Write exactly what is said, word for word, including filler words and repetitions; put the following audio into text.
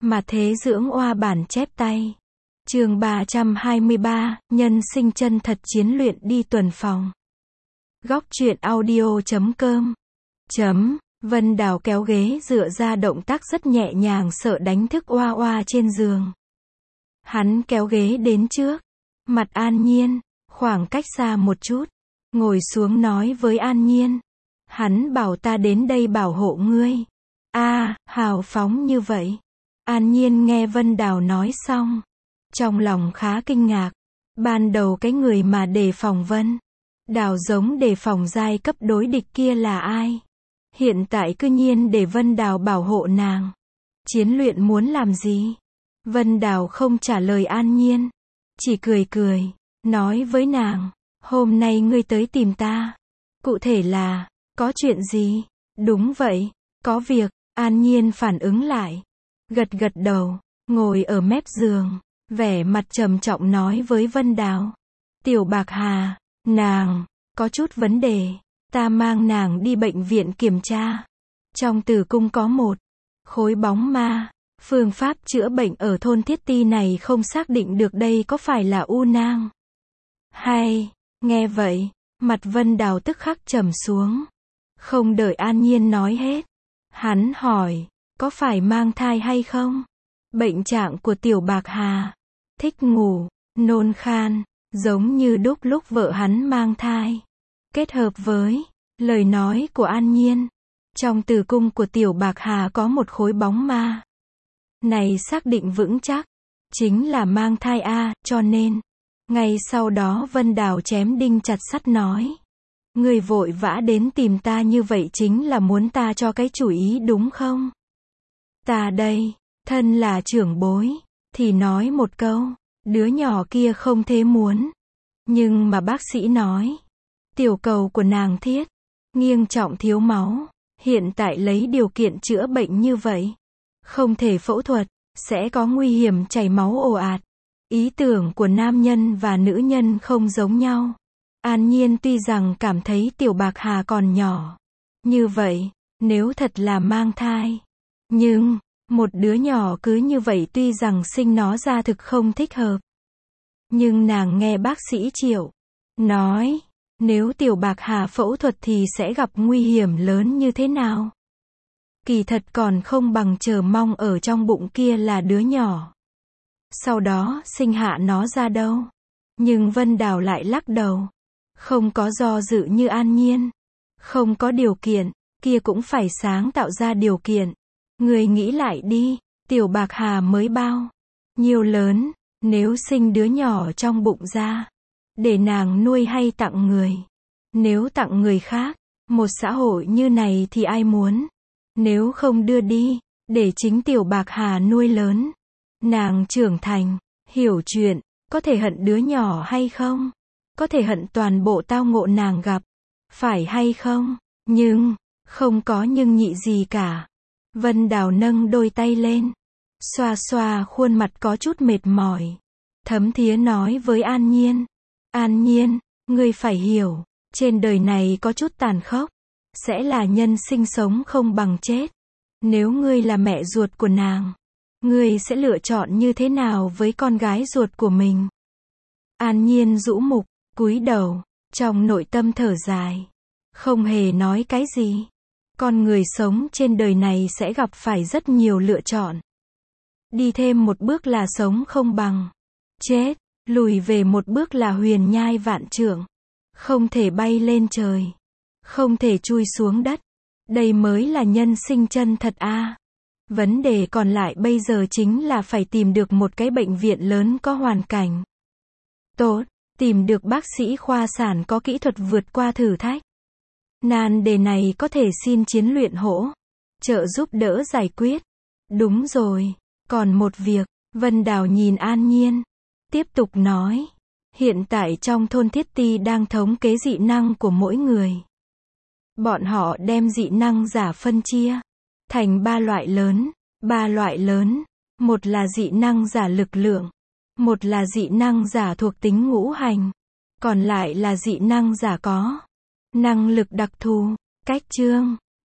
Mà thế dưỡng oa bản chép tay. Chương ba trăm hai mươi ba, nhân sinh chân thật chiến luyện đi tuần phòng. Góc truyện audio chấm com. Chấm, Vân Đào kéo ghế dựa ra, động tác rất nhẹ nhàng, sợ đánh thức oa oa trên giường. Hắn kéo ghế đến trước mặt An Nhiên, khoảng cách xa một chút, ngồi xuống nói với An Nhiên. Hắn bảo ta đến đây bảo hộ ngươi. A, à, hào phóng như vậy. An Nhiên nghe Vân Đào nói xong, trong lòng khá kinh ngạc. Ban đầu cái người mà đề phòng Vân Đào giống đề phòng giai cấp đối địch kia là ai? Hiện tại cư nhiên để Vân Đào bảo hộ nàng. Chiến luyện muốn làm gì? Vân Đào không trả lời An Nhiên, chỉ cười cười, nói với nàng, hôm nay ngươi tới tìm ta. Cụ thể là, có chuyện gì? Đúng vậy, có việc. An Nhiên phản ứng lại, gật gật đầu, ngồi ở mép giường, vẻ mặt trầm trọng nói với Vân Đào. Tiểu Bạc Hà, nàng có chút vấn đề, ta mang nàng đi bệnh viện kiểm tra. Trong tử cung có một khối bóng ma, phương pháp chữa bệnh ở thôn Thiết Ti này không xác định được đây có phải là u nang hay. Nghe vậy, mặt Vân Đào tức khắc trầm xuống. Không đợi An Nhiên nói hết, hắn hỏi, có phải mang thai hay không? Bệnh trạng của Tiểu Bạc Hà, thích ngủ, nôn khan, giống như đúc lúc vợ hắn mang thai. Kết hợp với lời nói của An Nhiên, trong tử cung của Tiểu Bạc Hà có một khối bóng ma. Này xác định vững chắc, chính là mang thai a, cho nên, ngay sau đó Vân Đào chém đinh chặt sắt nói. Người vội vã đến tìm ta như vậy chính là muốn ta cho cái chủ ý đúng không? Ta đây, thân là trưởng bối, thì nói một câu, đứa nhỏ kia không thế muốn. Nhưng mà bác sĩ nói, tiểu cầu của nàng thiết, nghiêm trọng thiếu máu, hiện tại lấy điều kiện chữa bệnh như vậy, không thể phẫu thuật, sẽ có nguy hiểm chảy máu ồ ạt. Ý tưởng của nam nhân và nữ nhân không giống nhau. An Nhiên tuy rằng cảm thấy Tiểu Bạc Hà còn nhỏ, như vậy, nếu thật là mang thai, nhưng, một đứa nhỏ cứ như vậy tuy rằng sinh nó ra thực không thích hợp. Nhưng nàng nghe bác sĩ Triệu nói, nếu Tiểu Bạc Hà phẫu thuật thì sẽ gặp nguy hiểm lớn như thế nào? Kỳ thật còn không bằng chờ mong ở trong bụng kia là đứa nhỏ, sau đó sinh hạ nó ra đâu. Nhưng Vân Đào lại lắc đầu, không có do dự như An Nhiên, không có điều kiện, kia cũng phải sáng tạo ra điều kiện. Người nghĩ lại đi, Tiểu Bạc Hà mới bao nhiêu lớn, nếu sinh đứa nhỏ trong bụng ra, để nàng nuôi hay tặng người? Nếu tặng người khác, một xã hội như này thì ai muốn? Nếu không đưa đi, để chính Tiểu Bạc Hà nuôi lớn, nàng trưởng thành, hiểu chuyện, có thể hận đứa nhỏ hay không? Có thể hận toàn bộ tao ngộ nàng gặp, phải hay không? Nhưng, không có nhưng nhị gì cả. Vân Đào nâng đôi tay lên, xoa xoa khuôn mặt có chút mệt mỏi, thấm thía nói với An Nhiên. An Nhiên, ngươi phải hiểu, trên đời này có chút tàn khốc, sẽ là nhân sinh sống không bằng chết. Nếu ngươi là mẹ ruột của nàng, ngươi sẽ lựa chọn như thế nào với con gái ruột của mình? An Nhiên rũ mục, cúi đầu, trong nội tâm thở dài, không hề nói cái gì. Con người sống trên đời này sẽ gặp phải rất nhiều lựa chọn. Đi thêm một bước là sống không bằng chết, lùi về một bước là huyền nhai vạn trượng. Không thể bay lên trời, không thể chui xuống đất. Đây mới là nhân sinh chân thật a. À. Vấn đề còn lại bây giờ chính là phải tìm được một cái bệnh viện lớn có hoàn cảnh tốt, tìm được bác sĩ khoa sản có kỹ thuật vượt qua thử thách. Nan đề này có thể xin chiến luyện hỗ trợ giúp đỡ giải quyết. Đúng rồi, còn một việc. Vân Đào nhìn An Nhiên, tiếp tục nói. Hiện tại trong thôn Thiết Ti đang thống kế dị năng của mỗi người. Bọn họ đem dị năng giả phân chia thành ba loại lớn. Ba loại lớn, một là dị năng giả lực lượng, một là dị năng giả thuộc tính ngũ hành, còn lại là dị năng giả có năng lực đặc thù. Cách chương